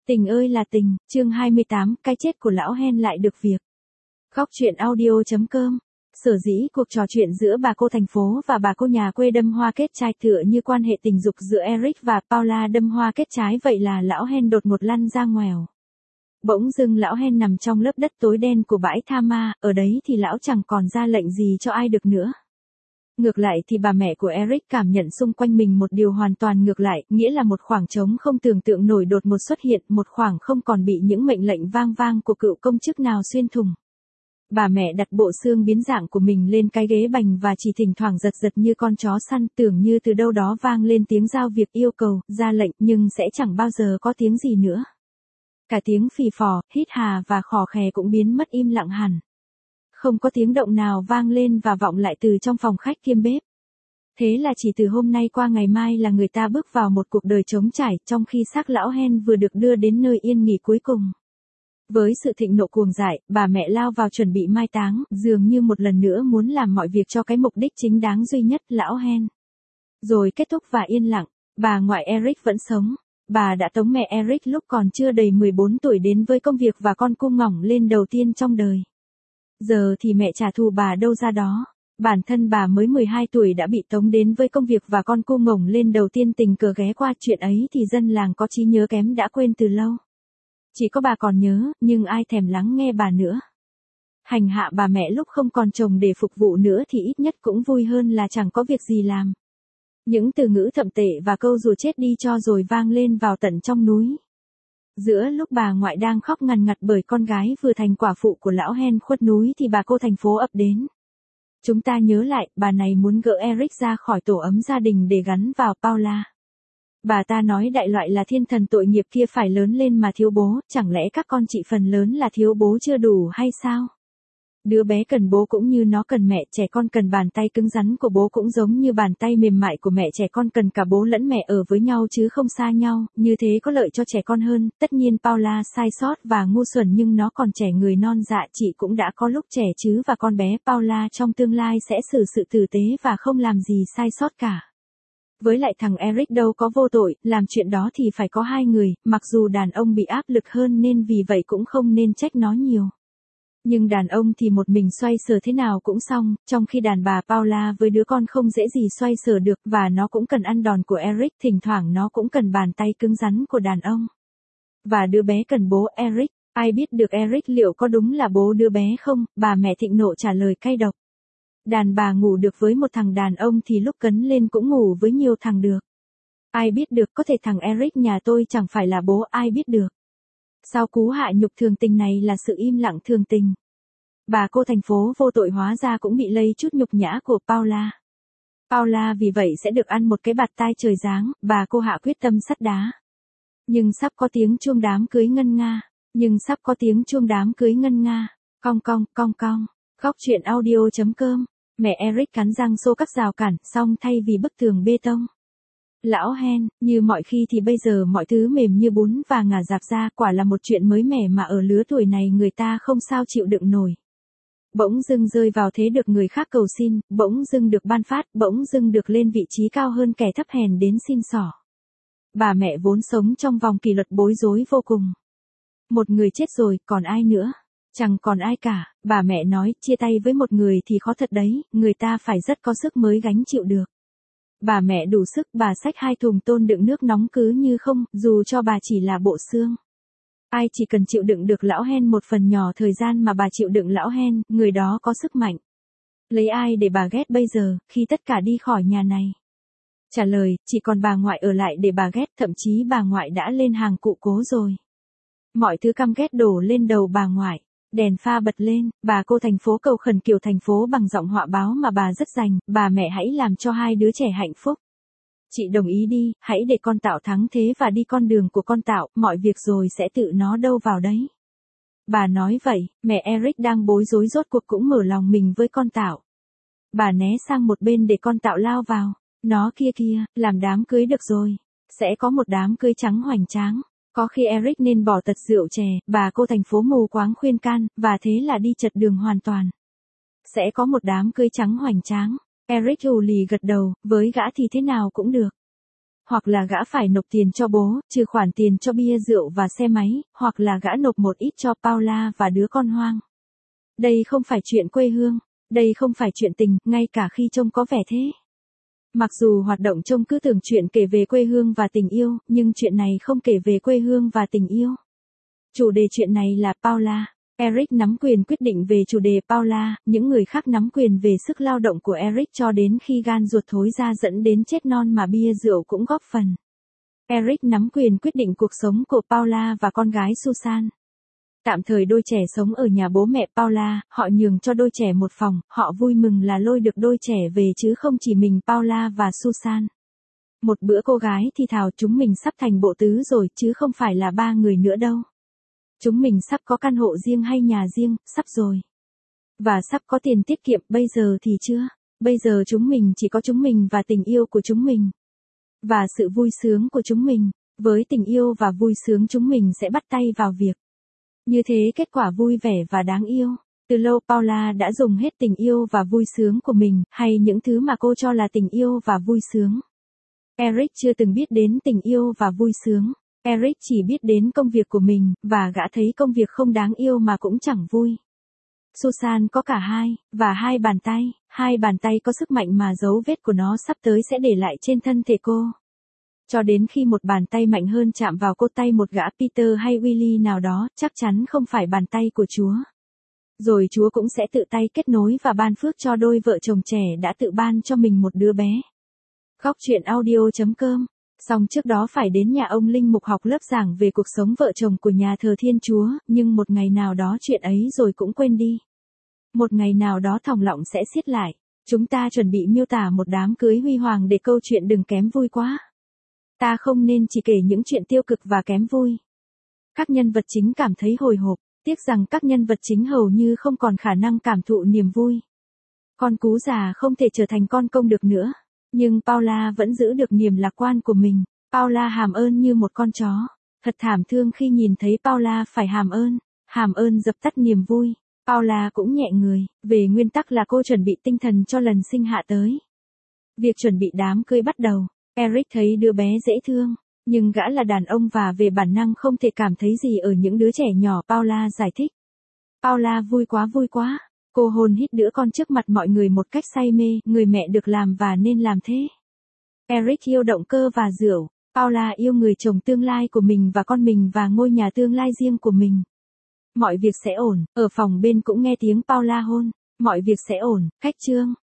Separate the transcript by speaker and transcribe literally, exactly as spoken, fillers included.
Speaker 1: Tình ơi là tình, chương hai mươi tám, cái chết của lão Hen lại được việc. Góc truyện audio.com. Sở dĩ cuộc trò chuyện giữa bà cô thành phố và bà cô nhà quê đâm hoa kết trái tựa như quan hệ tình dục giữa Eric và Paula đâm hoa kết trái vậy là lão Hen đột ngột lăn ra ngoèo. Bỗng dưng lão Hen nằm trong lớp đất tối đen của bãi tha ma, ở đấy thì lão chẳng còn ra lệnh gì cho ai được nữa. Ngược lại thì bà mẹ của Eric cảm nhận xung quanh mình một điều hoàn toàn ngược lại, nghĩa là một khoảng trống không tưởng tượng nổi đột ngột xuất hiện, một khoảng không còn bị những mệnh lệnh vang vang của cựu công chức nào xuyên thủng. Bà mẹ đặt bộ xương biến dạng của mình lên cái ghế bành và chỉ thỉnh thoảng giật giật như con chó săn, tưởng như từ đâu đó vang lên tiếng giao việc yêu cầu, ra lệnh nhưng sẽ chẳng bao giờ có tiếng gì nữa. Cả tiếng phì phò, hít hà và khò khè cũng biến mất im lặng hẳn. Không có tiếng động nào vang lên và vọng lại từ trong phòng khách kiêm bếp. Thế là chỉ từ hôm nay qua ngày mai là người ta bước vào một cuộc đời trống trải, trong khi xác lão Hen vừa được đưa đến nơi yên nghỉ cuối cùng. Với sự thịnh nộ cuồng dại, bà mẹ lao vào chuẩn bị mai táng, dường như một lần nữa muốn làm mọi việc cho cái mục đích chính đáng duy nhất, lão Hen. Rồi kết thúc và yên lặng, bà ngoại Eric vẫn sống. Bà đã tống mẹ Eric lúc còn chưa đầy mười bốn tuổi đến với công việc và con cung ngỏng lên đầu tiên trong đời. Giờ thì mẹ trả thù bà đâu ra đó. Bản thân bà mới mười hai tuổi đã bị tống đến với công việc và con cu ngổng lên đầu tiên tình cờ ghé qua, chuyện ấy thì dân làng có trí nhớ kém đã quên từ lâu. Chỉ có bà còn nhớ, nhưng ai thèm lắng nghe bà nữa. Hành hạ bà mẹ lúc không còn chồng để phục vụ nữa thì ít nhất cũng vui hơn là chẳng có việc gì làm. Những từ ngữ thậm tệ và câu rùa chết đi cho rồi vang lên vào tận trong núi. Giữa lúc bà ngoại đang khóc ngằn ngặt bởi con gái vừa thành quả phụ của lão Hen khuất núi thì bà cô thành phố ập đến. Chúng ta nhớ lại, bà này muốn gỡ Eric ra khỏi tổ ấm gia đình để gắn vào Paula. Bà ta nói đại loại là thiên thần tội nghiệp kia phải lớn lên mà thiếu bố, chẳng lẽ các con chị phần lớn là thiếu bố chưa đủ hay sao? Đứa bé cần bố cũng như nó cần mẹ, trẻ con cần bàn tay cứng rắn của bố cũng giống như bàn tay mềm mại của mẹ, trẻ con cần cả bố lẫn mẹ ở với nhau chứ không xa nhau, như thế có lợi cho trẻ con hơn. Tất nhiên Paula sai sót và ngu xuẩn nhưng nó còn trẻ, người non dạ, chị cũng đã có lúc trẻ chứ, và con bé Paula trong tương lai sẽ xử sự tử tế và không làm gì sai sót cả. Với lại thằng Eric đâu có vô tội, làm chuyện đó thì phải có hai người, mặc dù đàn ông bị áp lực hơn nên vì vậy cũng không nên trách nó nhiều. Nhưng đàn ông thì một mình xoay sở thế nào cũng xong, trong khi đàn bà Paula với đứa con không dễ gì xoay sở được, và nó cũng cần ăn đòn của Eric, thỉnh thoảng nó cũng cần bàn tay cứng rắn của đàn ông. Và đứa bé cần bố Eric, ai biết được Eric liệu có đúng là bố đứa bé không, bà mẹ thịnh nộ trả lời cay độc. Đàn bà ngủ được với một thằng đàn ông thì lúc cấn lên cũng ngủ với nhiều thằng được. Ai biết được, có thể thằng Eric nhà tôi chẳng phải là bố, ai biết được. Sau cú hạ nhục thường tình này là sự im lặng thường tình. Bà cô thành phố vô tội hóa ra cũng bị lây chút nhục nhã của Paula. Paula vì vậy sẽ được ăn một cái bạt tai trời giáng, bà cô hạ quyết tâm sắt đá. Nhưng sắp có tiếng chuông đám cưới ngân nga, nhưng sắp có tiếng chuông đám cưới ngân nga, cong cong, cong cong. Góc truyện audio.com. Mẹ Eric cắn răng xô các rào cản, xong thay vì bức tường bê tông. Lão Hen, như mọi khi thì bây giờ mọi thứ mềm như bún và ngả dạp ra, quả là một chuyện mới mẻ mà ở lứa tuổi này người ta không sao chịu đựng nổi. Bỗng dưng rơi vào thế được người khác cầu xin, bỗng dưng được ban phát, bỗng dưng được lên vị trí cao hơn kẻ thấp hèn đến xin xỏ. Bà mẹ vốn sống trong vòng kỷ luật bối rối vô cùng. Một người chết rồi, còn ai nữa? Chẳng còn ai cả, bà mẹ nói, chia tay với một người thì khó thật đấy, người ta phải rất có sức mới gánh chịu được. Bà mẹ đủ sức, bà xách hai thùng tôn đựng nước nóng cứ như không, dù cho bà chỉ là bộ xương. Ai chỉ cần chịu đựng được lão Hen một phần nhỏ thời gian mà bà chịu đựng lão Hen, người đó có sức mạnh. Lấy ai để bà ghét bây giờ, khi tất cả đi khỏi nhà này? Trả lời, chỉ còn bà ngoại ở lại để bà ghét, thậm chí bà ngoại đã lên hàng cụ cố rồi. Mọi thứ căm ghét đổ lên đầu bà ngoại. Đèn pha bật lên, bà cô thành phố cầu khẩn kiểu thành phố bằng giọng họa báo mà bà rất dành, bà mẹ hãy làm cho hai đứa trẻ hạnh phúc. Chị đồng ý đi, hãy để con Tạo thắng thế và đi con đường của con Tạo, mọi việc rồi sẽ tự nó đâu vào đấy. Bà nói vậy, mẹ Eric đang bối rối rốt cuộc cũng mở lòng mình với con Tạo. Bà né sang một bên để con Tạo lao vào, nó kia kia, làm đám cưới được rồi, sẽ có một đám cưới trắng hoành tráng. Có khi Eric nên bỏ tật rượu chè, bà cô thành phố mù quáng khuyên can, và thế là đi chật đường hoàn toàn. Sẽ có một đám cưới trắng hoành tráng. Eric ù lì gật đầu, với gã thì thế nào cũng được. hoặc là gã phải nộp tiền cho bố, trừ khoản tiền cho bia rượu và xe máy, hoặc là gã nộp một ít cho Paula và đứa con hoang. Đây không phải chuyện quê hương, đây không phải chuyện tình, ngay cả khi trông có vẻ thế. Mặc dù hoạt động trông cứ tưởng chuyện kể về quê hương và tình yêu, nhưng chuyện này không kể về quê hương và tình yêu. Chủ đề chuyện này là Paula. Eric nắm quyền quyết định về chủ đề Paula, những người khác nắm quyền về sức lao động của Eric cho đến khi gan ruột thối ra dẫn đến chết non mà bia rượu cũng góp phần. Eric nắm quyền quyết định cuộc sống của Paula và con gái Susan. Tạm thời đôi trẻ sống ở nhà bố mẹ Paula, họ nhường cho đôi trẻ một phòng, họ vui mừng là lôi được đôi trẻ về chứ không chỉ mình Paula và Susan. Một bữa cô gái thì thào chúng mình sắp thành bộ tứ rồi chứ không phải là ba người nữa đâu. Chúng mình sắp có căn hộ riêng hay nhà riêng, sắp rồi. Và sắp có tiền tiết kiệm, bây giờ thì chưa. Bây giờ chúng mình chỉ có chúng mình và tình yêu của chúng mình. Và sự vui sướng của chúng mình. Với tình yêu và vui sướng chúng mình sẽ bắt tay vào việc. Như thế kết quả vui vẻ và đáng yêu. Từ lâu Paula đã dùng hết tình yêu và vui sướng của mình, hay những thứ mà cô cho là tình yêu và vui sướng. Eric chưa từng biết đến tình yêu và vui sướng. Eric chỉ biết đến công việc của mình, và gã thấy công việc không đáng yêu mà cũng chẳng vui. Susan có cả hai, và hai bàn tay, hai bàn tay có sức mạnh mà dấu vết của nó sắp tới sẽ để lại trên thân thể cô. Cho đến khi một bàn tay mạnh hơn chạm vào cô tay một gã Peter hay Willie nào đó, chắc chắn không phải bàn tay của Chúa. Rồi Chúa cũng sẽ tự tay kết nối và ban phước cho đôi vợ chồng trẻ đã tự ban cho mình một đứa bé. Góc chuyện audio chấm com. Xong trước đó phải đến nhà ông Linh Mục học lớp giảng về cuộc sống vợ chồng của nhà thờ Thiên Chúa, nhưng một ngày nào đó chuyện ấy rồi cũng quên đi. Một ngày nào đó thòng lọng sẽ xiết lại. Chúng ta chuẩn bị miêu tả một đám cưới huy hoàng để câu chuyện đừng kém vui quá. Ta không nên chỉ kể những chuyện tiêu cực và kém vui. Các nhân vật chính cảm thấy hồi hộp, tiếc rằng các nhân vật chính hầu như không còn khả năng cảm thụ niềm vui. Con cú già không thể trở thành con công được nữa. Nhưng Paula vẫn giữ được niềm lạc quan của mình. Paula hàm ơn như một con chó. Thật thảm thương khi nhìn thấy Paula phải hàm ơn. Hàm ơn dập tắt niềm vui. Paula cũng nhẹ người. Về nguyên tắc là cô chuẩn bị tinh thần cho lần sinh hạ tới. Việc chuẩn bị đám cưới bắt đầu. Eric thấy đứa bé dễ thương. Nhưng gã là đàn ông và về bản năng không thể cảm thấy gì ở những đứa trẻ nhỏ. Paula giải thích. Paula vui quá vui quá. Cô hôn hít đứa con trước mặt mọi người một cách say mê, người mẹ được làm và nên làm thế. Eric yêu động cơ và rượu. Paula yêu người chồng tương lai của mình và con mình và ngôi nhà tương lai riêng của mình. Mọi việc sẽ ổn, ở phòng bên cũng nghe tiếng Paula hôn. Mọi việc sẽ ổn, cách chương.